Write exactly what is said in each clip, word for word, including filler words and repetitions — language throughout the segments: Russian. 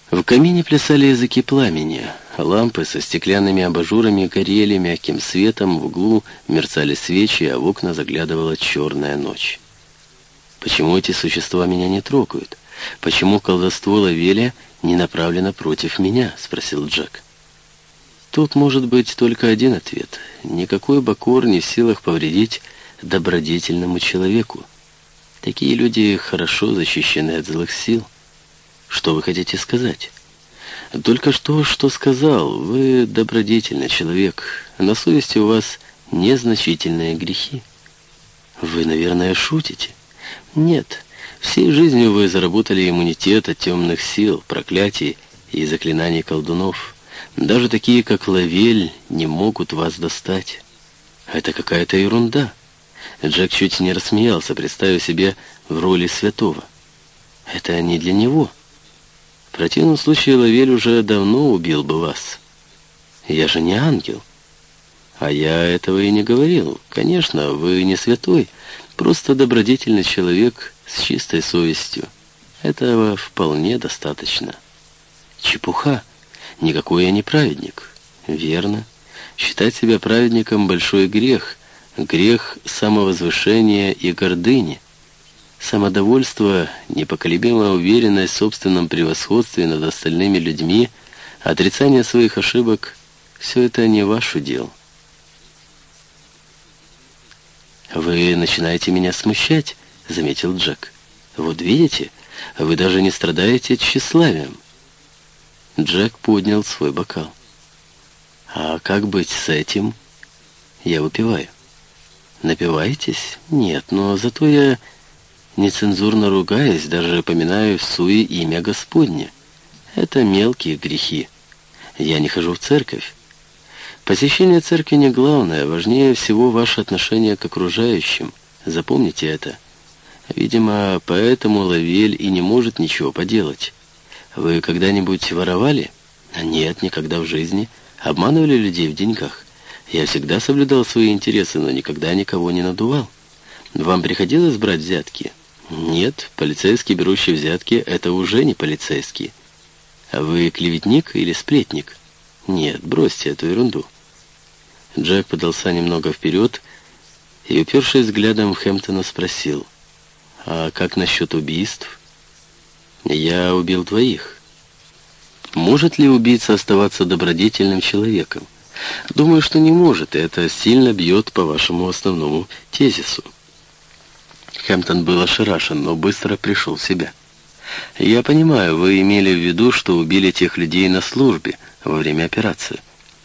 В камине плясали языки пламени. Лампы со стеклянными абажурами горели мягким светом, в углу мерцали свечи, а в окна заглядывала черная ночь. «Почему эти существа меня не трогают? Почему колдовство Лавеля не направлено против меня?» — спросил Джек. Тут может быть только один ответ. Никакой бакор не в силах повредить добродетельному человеку. Такие люди хорошо защищены от злых сил. Что вы хотите сказать? Только что, что сказал. Вы добродетельный человек. На совести у вас незначительные грехи. Вы, наверное, шутите? Нет. Всей жизнью вы заработали иммунитет от темных сил, проклятий и заклинаний колдунов. Даже такие, как Лавель, не могут вас достать. Это какая-то ерунда. Джек чуть не рассмеялся, представив себе в роли святого. Это не для него. В противном случае Лавель уже давно убил бы вас. Я же не ангел. А я этого и не говорил. Конечно, вы не святой, просто добродетельный человек с чистой совестью. Этого вполне достаточно. Чепуха. Никакой я не праведник. Верно. Считать себя праведником — большой грех. Грех самовозвышения и гордыни. Самодовольство, непоколебимая уверенность в собственном превосходстве над остальными людьми, отрицание своих ошибок — все это не ваше дело. «Вы начинаете меня смущать», — заметил Джек. «Вот видите, вы даже не страдаете тщеславием». Джек поднял свой бокал. «А как быть с этим?» «Я выпиваю». «Напиваетесь?» «Нет, но зато я нецензурно ругаюсь, даже поминаю в суе имя Господне. Это мелкие грехи. Я не хожу в церковь. Посещение церкви не главное, важнее всего ваше отношение к окружающим. Запомните это. Видимо, поэтому Лавель и не может ничего поделать. Вы когда-нибудь воровали?» «Нет, никогда в жизни. Обманывали людей в деньгах. Я всегда соблюдал свои интересы, но никогда никого не надувал. Вам приходилось брать взятки?» «Нет, полицейский, берущий взятки, это уже не полицейский». «А вы клеветник или сплетник?» «Нет, бросьте эту ерунду». Джек подался немного вперед и, упершись взглядом в Хэмптона, спросил: «А как насчет убийств?» «Я убил двоих». «Может ли убийца оставаться добродетельным человеком?» «Думаю, что не может, и это сильно бьет по вашему основному тезису». Хэмптон был ошарашен, но быстро пришел в себя. «Я понимаю, вы имели в виду, что убили тех людей на службе во время операции.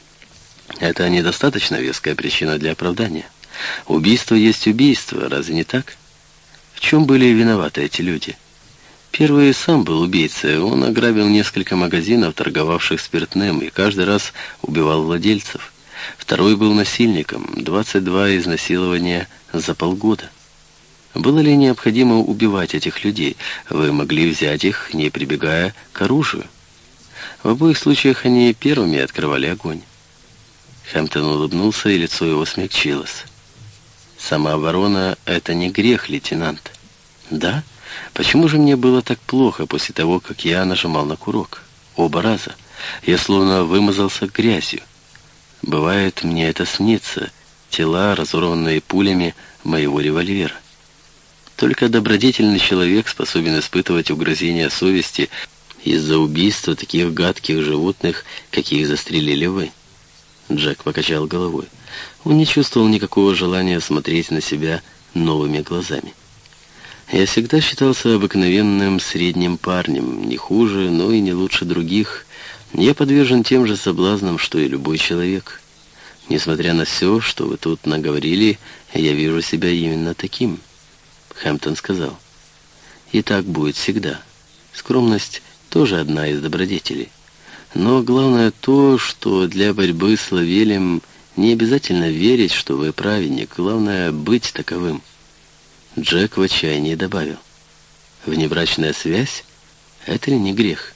Это недостаточно веская причина для оправдания. Убийство есть убийство, разве не так? В чем были виноваты эти люди? Первый сам был убийцей. Он ограбил несколько магазинов, торговавших спиртным, и каждый раз убивал владельцев. Второй был насильником. двадцать два изнасилования за полгода. Было ли необходимо убивать этих людей? Вы могли взять их, не прибегая к оружию. В обоих случаях они первыми открывали огонь». Хэмптон улыбнулся, и лицо его смягчилось. «Самооборона — это не грех, лейтенант». «Да? Почему же мне было так плохо после того, как я нажимал на курок? Оба раза. Я словно вымазался грязью. Бывает, мне это снится. Тела, разорванные пулями моего револьвера. Только добродетельный человек способен испытывать угрызения совести из-за убийства таких гадких животных, каких застрелили вы». Джек покачал головой. Он не чувствовал никакого желания смотреть на себя новыми глазами. «Я всегда считался обыкновенным средним парнем, не хуже, но и не лучше других. Я подвержен тем же соблазнам, что и любой человек. Несмотря на все, что вы тут наговорили, я вижу себя именно таким». Хэмптон сказал: «И так будет всегда. Скромность тоже одна из добродетелей. Но главное то, что для борьбы с Лавелем не обязательно верить, что вы праведник. Главное — быть таковым». Джек в отчаянии добавил: «Внебрачная связь — это ли не грех?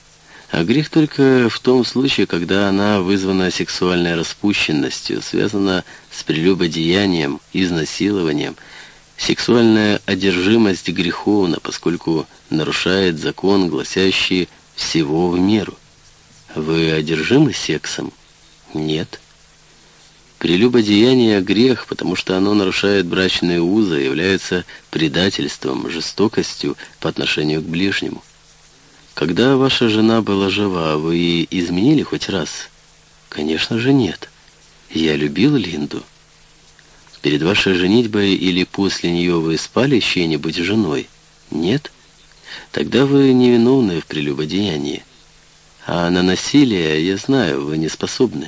А грех только в том случае, когда она вызвана сексуальной распущенностью, связана с прелюбодеянием, изнасилованием. Сексуальная одержимость греховна, поскольку нарушает закон, гласящий: Всего в меру. Вы одержимы сексом? Нет. Прелюбодеяние — грех, потому что оно нарушает брачные узы, является предательством, жестокостью по отношению к ближнему. Когда ваша жена была жива, вы изменили хоть раз? Конечно же нет. Я любил Линду. Перед вашей женитьбой или после нее вы спали с чьей-нибудь женой? Нет? Тогда вы невиновны в прелюбодеянии. А на насилие, я знаю, вы не способны.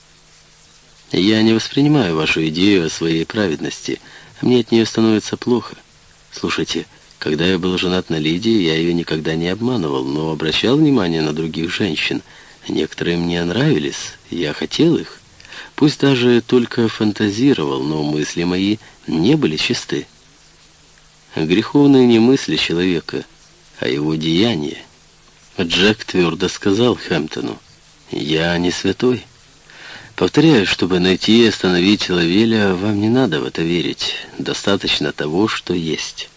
Я не воспринимаю вашу идею о своей праведности. Мне от нее становится плохо. Слушайте, когда я был женат на Лидии, я ее никогда не обманывал, но обращал внимание на других женщин. Некоторые мне нравились, я хотел их. Пусть даже только фантазировал, но мысли мои не были чисты. Греховные не мысли человека, а его деяния. Джек твердо сказал Хэмптону: «Я не святой». Повторяю, чтобы найти и остановить Лавеля, вам не надо в это верить. Достаточно того, что есть.